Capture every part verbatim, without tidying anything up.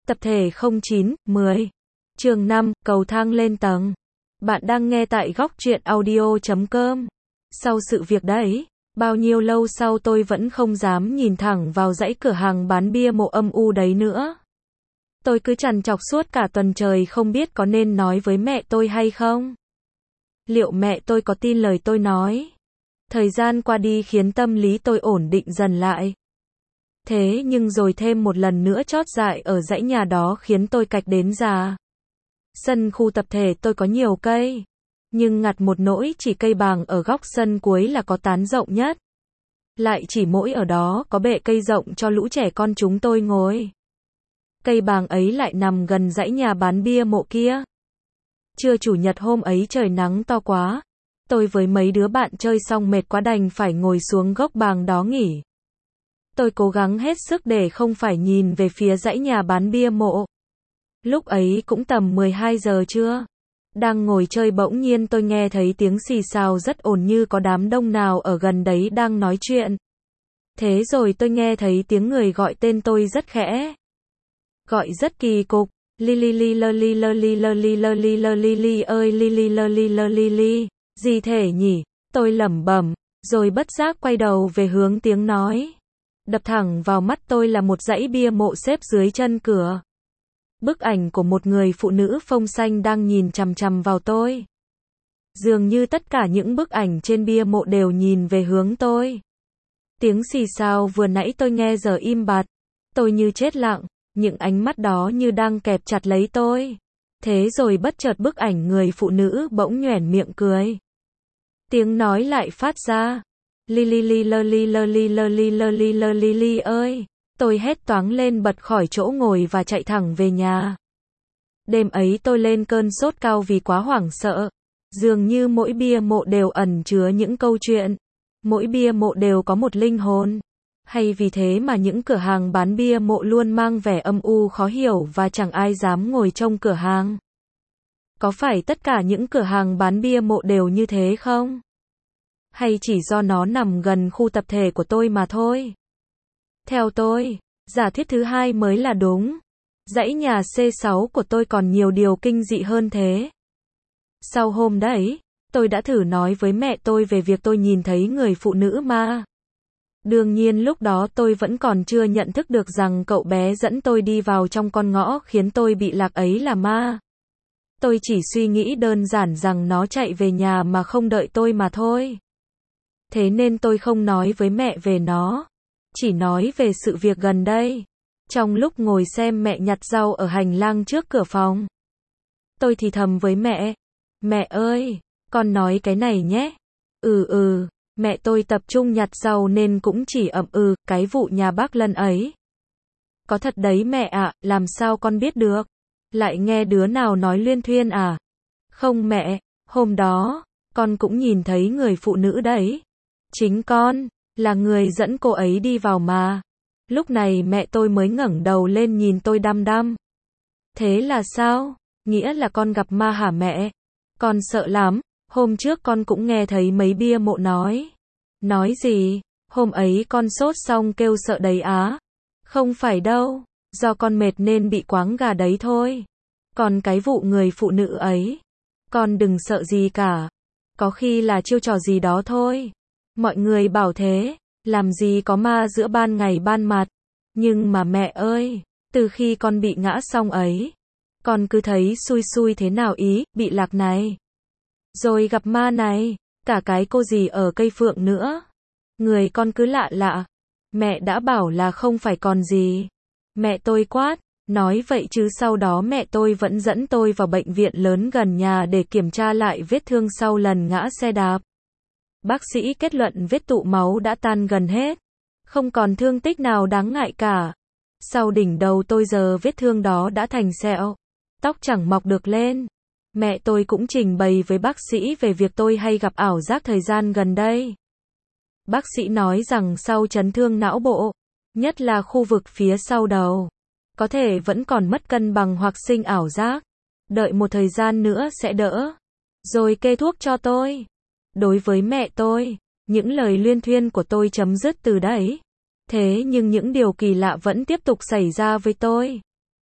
Tập thể không chín, mười. Chương năm, cầu thang lên tầng. Bạn đang nghe tại góc truyện audio chấm com. Sau sự việc đấy, bao nhiêu lâu sau tôi vẫn không dám nhìn thẳng vào dãy cửa hàng bán bia mộ âm u đấy nữa. Tôi cứ trằn trọc suốt cả tuần trời không biết có nên nói với mẹ tôi hay không. Liệu mẹ tôi có tin lời tôi nói? Thời gian qua đi khiến tâm lý tôi ổn định dần lại. Thế nhưng rồi thêm một lần nữa chót dại ở dãy nhà đó khiến tôi cạch đến già. Sân khu tập thể tôi có nhiều cây, nhưng ngặt một nỗi chỉ cây bàng ở góc sân cuối là có tán rộng nhất. Lại chỉ mỗi ở đó có bệ cây rộng cho lũ trẻ con chúng tôi ngồi. Cây bàng ấy lại nằm gần dãy nhà bán bia mộ kia. Trưa chủ nhật hôm ấy trời nắng to quá. Tôi với mấy đứa bạn chơi xong mệt quá đành phải ngồi xuống gốc bàng đó nghỉ. Tôi cố gắng hết sức để không phải nhìn về phía dãy nhà bán bia mộ. Lúc ấy cũng tầm mười hai giờ trưa. Đang ngồi chơi bỗng nhiên tôi nghe thấy tiếng xì xào rất ồn như có đám đông nào ở gần đấy đang nói chuyện. Thế rồi tôi nghe thấy tiếng người gọi tên tôi rất khẽ. Gọi rất kỳ cục. Lily li lơ li lơ li lơ li lơ li lơ li li ơi Lily lơ li lơ li li. Gì thể nhỉ? Tôi lẩm bẩm, rồi bất giác quay đầu về hướng tiếng nói. Đập thẳng vào mắt tôi là một dãy bia mộ xếp dưới chân cửa. Bức ảnh của một người phụ nữ phông xanh đang nhìn chằm chằm vào tôi. Dường như tất cả những bức ảnh trên bia mộ đều nhìn về hướng tôi. Tiếng xì xào vừa nãy tôi nghe giờ im bặt. Tôi như chết lặng, những ánh mắt đó như đang kẹp chặt lấy tôi. Thế rồi bất chợt bức ảnh người phụ nữ bỗng nhoẻn miệng cười. Tiếng nói lại phát ra. Lily li lơ li lơ li lơ li lơ li lơ li li ơi. Tôi hét toáng lên bật khỏi chỗ ngồi và chạy thẳng về nhà. Đêm ấy tôi lên cơn sốt cao vì quá hoảng sợ. Dường như mỗi bia mộ đều ẩn chứa những câu chuyện. Mỗi bia mộ đều có một linh hồn. Hay vì thế mà những cửa hàng bán bia mộ luôn mang vẻ âm u khó hiểu và chẳng ai dám ngồi trong cửa hàng. Có phải tất cả những cửa hàng bán bia mộ đều như thế không? Hay chỉ do nó nằm gần khu tập thể của tôi mà thôi? Theo tôi, giả thiết thứ hai mới là đúng. Dãy nhà C sáu của tôi còn nhiều điều kinh dị hơn thế. Sau hôm đấy, tôi đã thử nói với mẹ tôi về việc tôi nhìn thấy người phụ nữ ma. Đương nhiên lúc đó tôi vẫn còn chưa nhận thức được rằng cậu bé dẫn tôi đi vào trong con ngõ khiến tôi bị lạc ấy là ma. Tôi chỉ suy nghĩ đơn giản rằng nó chạy về nhà mà không đợi tôi mà thôi. Thế nên tôi không nói với mẹ về nó. Chỉ nói về sự việc gần đây. Trong lúc ngồi xem mẹ nhặt rau ở hành lang trước cửa phòng. Tôi thì thầm với mẹ. Mẹ ơi, con nói cái này nhé. Ừ ừ, mẹ tôi tập trung nhặt rau nên cũng chỉ ậm ừ, cái vụ nhà bác Lân ấy. Có thật đấy mẹ ạ, làm sao con biết được? Lại nghe đứa nào nói luyên thuyên à? Không mẹ, hôm đó, con cũng nhìn thấy người phụ nữ đấy. Chính con, là người dẫn cô ấy đi vào mà. Lúc này mẹ tôi mới ngẩng đầu lên nhìn tôi đăm đăm. Thế là sao? Nghĩa là con gặp ma hả mẹ? Con sợ lắm, hôm trước con cũng nghe thấy mấy bia mộ nói. Nói gì? Hôm ấy con sốt xong kêu sợ đấy á. Không phải đâu, do con mệt nên bị quáng gà đấy thôi. Còn cái vụ người phụ nữ ấy, con đừng sợ gì cả. Có khi là chiêu trò gì đó thôi. Mọi người bảo thế, làm gì có ma giữa ban ngày ban mặt. Nhưng mà mẹ ơi, từ khi con bị ngã xong ấy, con cứ thấy xui xui thế nào ý, bị lạc này. Rồi gặp ma này, cả cái cô gì ở cây phượng nữa. Người con cứ lạ lạ. Mẹ đã bảo là không phải còn gì. Mẹ tôi quát, nói vậy chứ sau đó mẹ tôi vẫn dẫn tôi vào bệnh viện lớn gần nhà để kiểm tra lại vết thương sau lần ngã xe đạp. Bác sĩ kết luận vết tụ máu đã tan gần hết. Không còn thương tích nào đáng ngại cả. Sau đỉnh đầu tôi giờ vết thương đó đã thành sẹo. Tóc chẳng mọc được lên. Mẹ tôi cũng trình bày với bác sĩ về việc tôi hay gặp ảo giác thời gian gần đây. Bác sĩ nói rằng sau chấn thương não bộ, nhất là khu vực phía sau đầu, có thể vẫn còn mất cân bằng hoặc sinh ảo giác. Đợi một thời gian nữa sẽ đỡ. Rồi kê thuốc cho tôi. Đối với mẹ tôi, những lời luyên thuyên của tôi chấm dứt từ đấy. Thế nhưng những điều kỳ lạ vẫn tiếp tục xảy ra với tôi.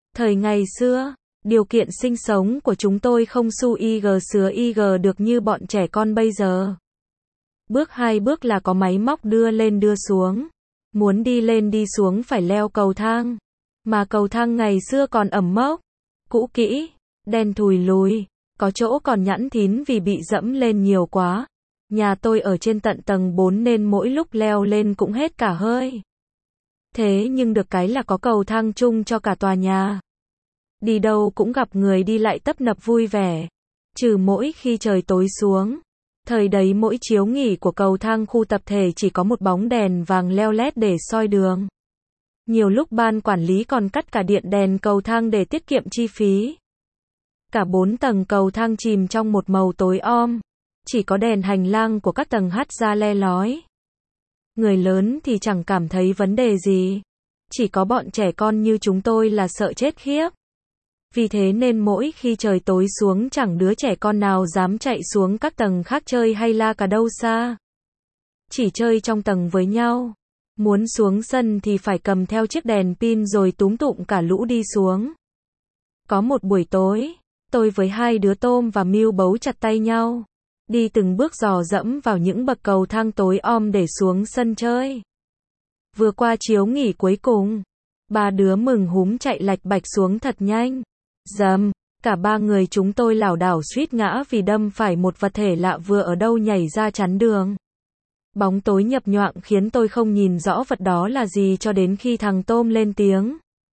Thời ngày xưa, điều kiện sinh sống của chúng tôi không su ig sứa ig được như bọn trẻ con bây giờ. Bước hai bước là có máy móc đưa lên đưa xuống. Muốn đi lên đi xuống phải leo cầu thang. Mà cầu thang ngày xưa còn ẩm mốc, cũ kỹ, đen thùi lùi, có chỗ còn nhẵn thín vì bị dẫm lên nhiều quá. Nhà tôi ở trên tận tầng bốn nên mỗi lúc leo lên cũng hết cả hơi. Thế nhưng được cái là có cầu thang chung cho cả tòa nhà. Đi đâu cũng gặp người đi lại tấp nập vui vẻ. Trừ mỗi khi trời tối xuống. Thời đấy mỗi chiếu nghỉ của cầu thang khu tập thể chỉ có một bóng đèn vàng leo lét để soi đường. Nhiều lúc ban quản lý còn cắt cả điện đèn cầu thang để tiết kiệm chi phí. Cả bốn tầng cầu thang chìm trong một màu tối om. Chỉ có đèn hành lang của các tầng hắt ra le lói. Người lớn thì chẳng cảm thấy vấn đề gì. Chỉ có bọn trẻ con như chúng tôi là sợ chết khiếp. Vì thế nên mỗi khi trời tối xuống chẳng đứa trẻ con nào dám chạy xuống các tầng khác chơi hay la cả đâu xa. Chỉ chơi trong tầng với nhau. Muốn xuống sân thì phải cầm theo chiếc đèn pin rồi túm tụm cả lũ đi xuống. Có một buổi tối, tôi với hai đứa Tôm và Miu bấu chặt tay nhau. Đi từng bước dò dẫm vào những bậc cầu thang tối om để xuống sân chơi. Vừa qua chiếu nghỉ cuối cùng, ba đứa mừng húm chạy lạch bạch xuống thật nhanh. Dầm, cả ba người chúng tôi lảo đảo suýt ngã vì đâm phải một vật thể lạ vừa ở đâu nhảy ra chắn đường. Bóng tối nhập nhoạng khiến tôi không nhìn rõ vật đó là gì cho đến khi thằng Tôm lên tiếng.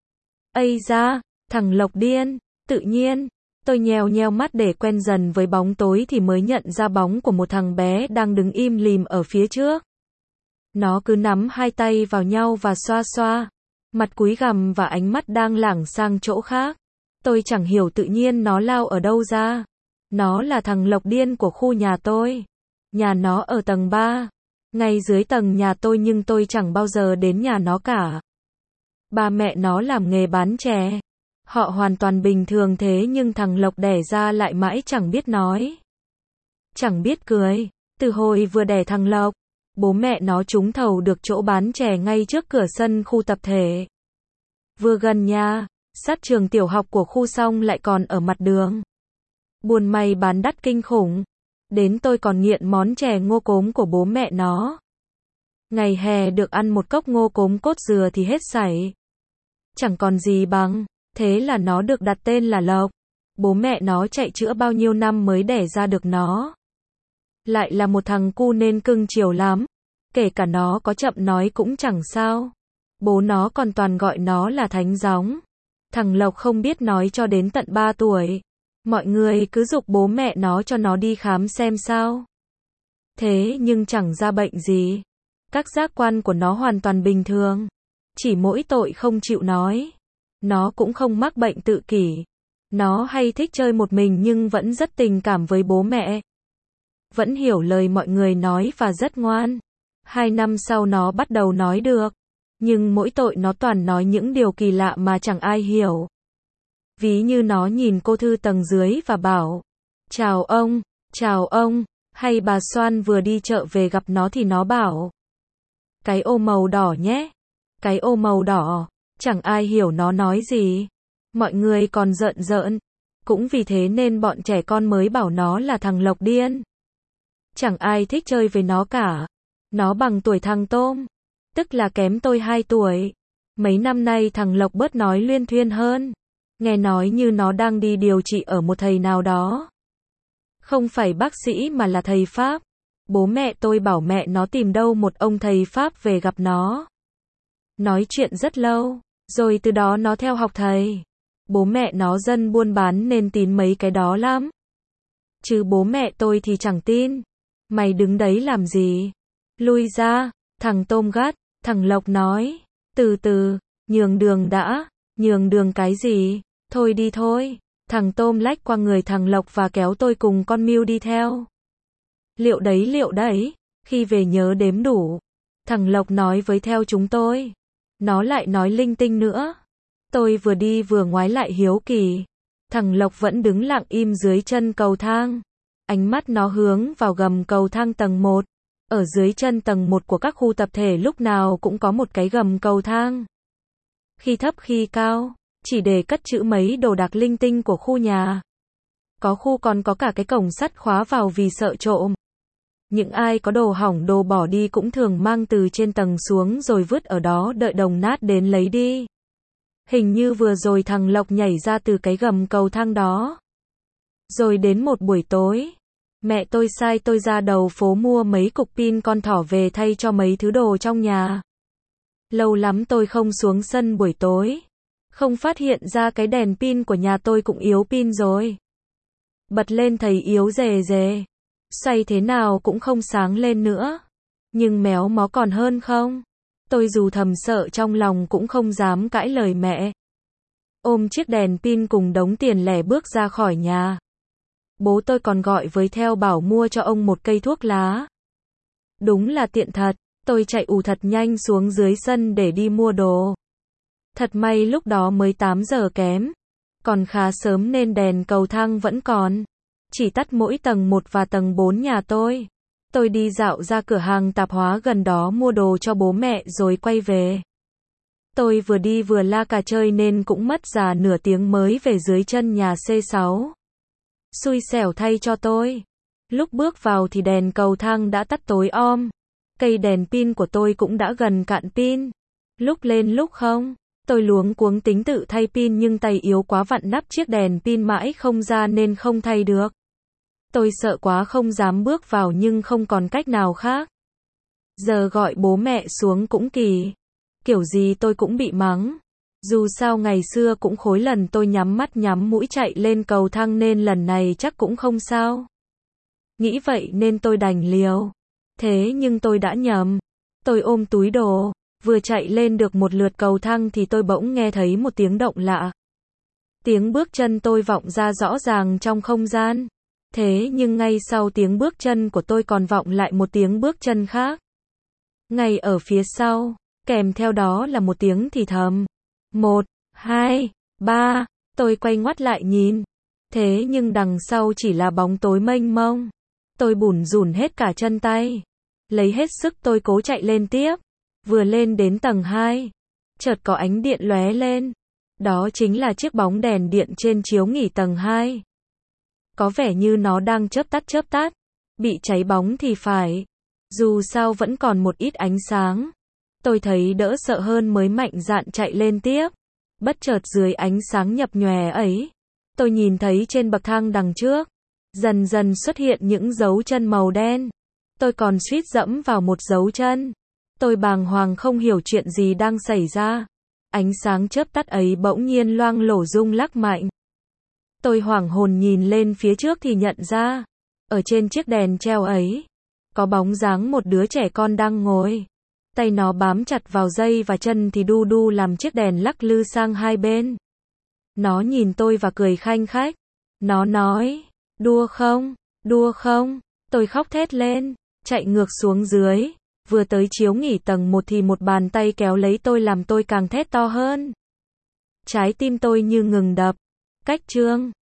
Ây da, thằng Lộc điên, tự nhiên. Tôi nheo nheo mắt để quen dần với bóng tối thì mới nhận ra bóng của một thằng bé đang đứng im lìm ở phía trước. Nó cứ nắm hai tay vào nhau và xoa xoa. Mặt cúi gằm và ánh mắt đang lảng sang chỗ khác. Tôi chẳng hiểu tự nhiên nó lao ở đâu ra. Nó là thằng Lộc điên của khu nhà tôi. Nhà nó ở tầng ba. Ngay dưới tầng nhà tôi nhưng tôi chẳng bao giờ đến nhà nó cả. Ba mẹ nó làm nghề bán chè. Họ hoàn toàn bình thường thế nhưng thằng Lộc đẻ ra lại mãi chẳng biết nói. Chẳng biết cười. Từ hồi vừa đẻ thằng Lộc, bố mẹ nó trúng thầu được chỗ bán chè ngay trước cửa sân khu tập thể. Vừa gần nhà, sát trường tiểu học của khu xong lại còn ở mặt đường. Buôn may bán đắt kinh khủng. Đến tôi còn nghiện món chè ngô cốm của bố mẹ nó. Ngày hè được ăn một cốc ngô cốm cốt dừa thì hết sảy. Chẳng còn gì bằng. Thế là nó được đặt tên là Lộc. Bố mẹ nó chạy chữa bao nhiêu năm mới đẻ ra được nó. Lại là một thằng cu nên cưng chiều lắm. Kể cả nó có chậm nói cũng chẳng sao. Bố nó còn toàn gọi nó là thánh gióng. Thằng Lộc không biết nói cho đến tận ba tuổi. Mọi người cứ giục bố mẹ nó cho nó đi khám xem sao. Thế nhưng chẳng ra bệnh gì. Các giác quan của nó hoàn toàn bình thường. Chỉ mỗi tội không chịu nói. Nó cũng không mắc bệnh tự kỷ. Nó hay thích chơi một mình nhưng vẫn rất tình cảm với bố mẹ. Vẫn hiểu lời mọi người nói và rất ngoan. Hai năm sau nó bắt đầu nói được. Nhưng mỗi tội nó toàn nói những điều kỳ lạ mà chẳng ai hiểu. Ví như nó nhìn cô thư tầng dưới và bảo: Chào ông, chào ông. Hay bà Soan vừa đi chợ về gặp nó thì nó bảo: Cái ô màu đỏ nhé. Cái ô màu đỏ. Chẳng ai hiểu nó nói gì. Mọi người còn giận giỡn. Cũng vì thế nên bọn trẻ con mới bảo nó là thằng Lộc điên. Chẳng ai thích chơi với nó cả. Nó bằng tuổi thằng Tôm. Tức là kém tôi hai tuổi. Mấy năm nay thằng Lộc bớt nói luyên thuyên hơn. Nghe nói như nó đang đi điều trị ở một thầy nào đó. Không phải bác sĩ mà là thầy Pháp. Bố mẹ tôi bảo mẹ nó tìm đâu một ông thầy Pháp về gặp nó. Nói chuyện rất lâu. Rồi từ đó nó theo học thầy. Bố mẹ nó dân buôn bán nên tin mấy cái đó lắm. Chứ bố mẹ tôi thì chẳng tin. Mày đứng đấy làm gì? Lui ra. Thằng Tôm gắt. Thằng Lộc nói. Từ từ. Nhường đường đã. Nhường đường cái gì? Thôi đi thôi. Thằng Tôm lách qua người thằng Lộc và kéo tôi cùng con Miu đi theo. Liệu đấy liệu đấy. Khi về nhớ đếm đủ. Thằng Lộc nói với theo chúng tôi. Nó lại nói linh tinh nữa. Tôi vừa đi vừa ngoái lại hiếu kỳ. Thằng Lộc vẫn đứng lặng im dưới chân cầu thang. Ánh mắt nó hướng vào gầm cầu thang tầng một. Ở dưới chân tầng một của các khu tập thể lúc nào cũng có một cái gầm cầu thang. Khi thấp khi cao. chỉ để cất trữ mấy đồ đạc linh tinh của khu nhà. Có khu còn có cả cái cổng sắt khóa vào vì sợ trộm. Những ai có đồ hỏng đồ bỏ đi cũng thường mang từ trên tầng xuống rồi vứt ở đó đợi đồng nát đến lấy đi. Hình như vừa rồi thằng Lộc nhảy ra từ cái gầm cầu thang đó. Rồi đến một buổi tối, mẹ tôi sai tôi ra đầu phố mua mấy cục pin con thỏ về thay cho mấy thứ đồ trong nhà. Lâu lắm tôi không xuống sân buổi tối, không phát hiện ra cái đèn pin của nhà tôi cũng yếu pin rồi. Bật lên thấy yếu rề rề, xoay thế nào cũng không sáng lên nữa. Nhưng méo mó còn hơn không? Tôi dù thầm sợ trong lòng cũng không dám cãi lời mẹ. Ôm chiếc đèn pin cùng đống tiền lẻ bước ra khỏi nhà. Bố tôi còn gọi với theo bảo mua cho ông một cây thuốc lá. Đúng là tiện thật, tôi chạy ù thật nhanh xuống dưới sân để đi mua đồ. Thật may lúc đó mới tám giờ kém, còn khá sớm nên đèn cầu thang vẫn còn. Chỉ tắt mỗi tầng một và tầng bốn nhà tôi. Tôi đi dạo ra cửa hàng tạp hóa gần đó mua đồ cho bố mẹ rồi quay về. Tôi vừa đi vừa la cà chơi nên cũng mất già nửa tiếng mới về dưới chân nhà xê sáu. Xui xẻo thay cho tôi. Lúc bước vào thì đèn cầu thang đã tắt tối om. Cây đèn pin của tôi cũng đã gần cạn pin. Lúc lên lúc không. Tôi luống cuống tính tự thay pin nhưng tay yếu quá vặn nắp chiếc đèn pin mãi không ra nên không thay được. Tôi sợ quá không dám bước vào nhưng không còn cách nào khác. Giờ gọi bố mẹ xuống cũng kỳ. Kiểu gì tôi cũng bị mắng. Dù sao ngày xưa cũng khối lần tôi nhắm mắt nhắm mũi chạy lên cầu thang nên lần này chắc cũng không sao. Nghĩ vậy nên tôi đành liều. Thế nhưng tôi đã nhầm. Tôi ôm túi đồ, vừa chạy lên được một lượt cầu thang thì tôi bỗng nghe thấy một tiếng động lạ. Tiếng bước chân tôi vọng ra rõ ràng trong không gian. Thế nhưng ngay sau tiếng bước chân của tôi còn vọng lại một tiếng bước chân khác. Ngay ở phía sau, kèm theo đó là một tiếng thì thầm. Một, hai, ba, tôi quay ngoắt lại nhìn. Thế nhưng đằng sau chỉ là bóng tối mênh mông. Tôi bủn rủn hết cả chân tay. Lấy hết sức tôi cố chạy lên tiếp. Vừa lên đến tầng hai, chợt có ánh điện lóe lên. Đó chính là chiếc bóng đèn điện trên chiếu nghỉ tầng hai. Có vẻ như nó đang chớp tắt chớp tắt. Bị cháy bóng thì phải. Dù sao vẫn còn một ít ánh sáng. Tôi thấy đỡ sợ hơn mới mạnh dạn chạy lên tiếp. Bất chợt dưới ánh sáng nhập nhòe ấy, tôi nhìn thấy trên bậc thang đằng trước, dần dần xuất hiện những dấu chân màu đen. Tôi còn suýt dẫm vào một dấu chân. Tôi bàng hoàng không hiểu chuyện gì đang xảy ra. Ánh sáng chớp tắt ấy bỗng nhiên loang lổ rung lắc mạnh. Tôi hoảng hồn nhìn lên phía trước thì nhận ra, ở trên chiếc đèn treo ấy, có bóng dáng một đứa trẻ con đang ngồi. Tay nó bám chặt vào dây và chân thì đu đu làm chiếc đèn lắc lư sang hai bên. Nó nhìn tôi và cười khanh khách. Nó nói, đua không, đua không. Tôi khóc thét lên, chạy ngược xuống dưới. Vừa tới chiếu nghỉ tầng một thì một bàn tay kéo lấy tôi làm tôi càng thét to hơn. Trái tim tôi như ngừng đập. Cách chương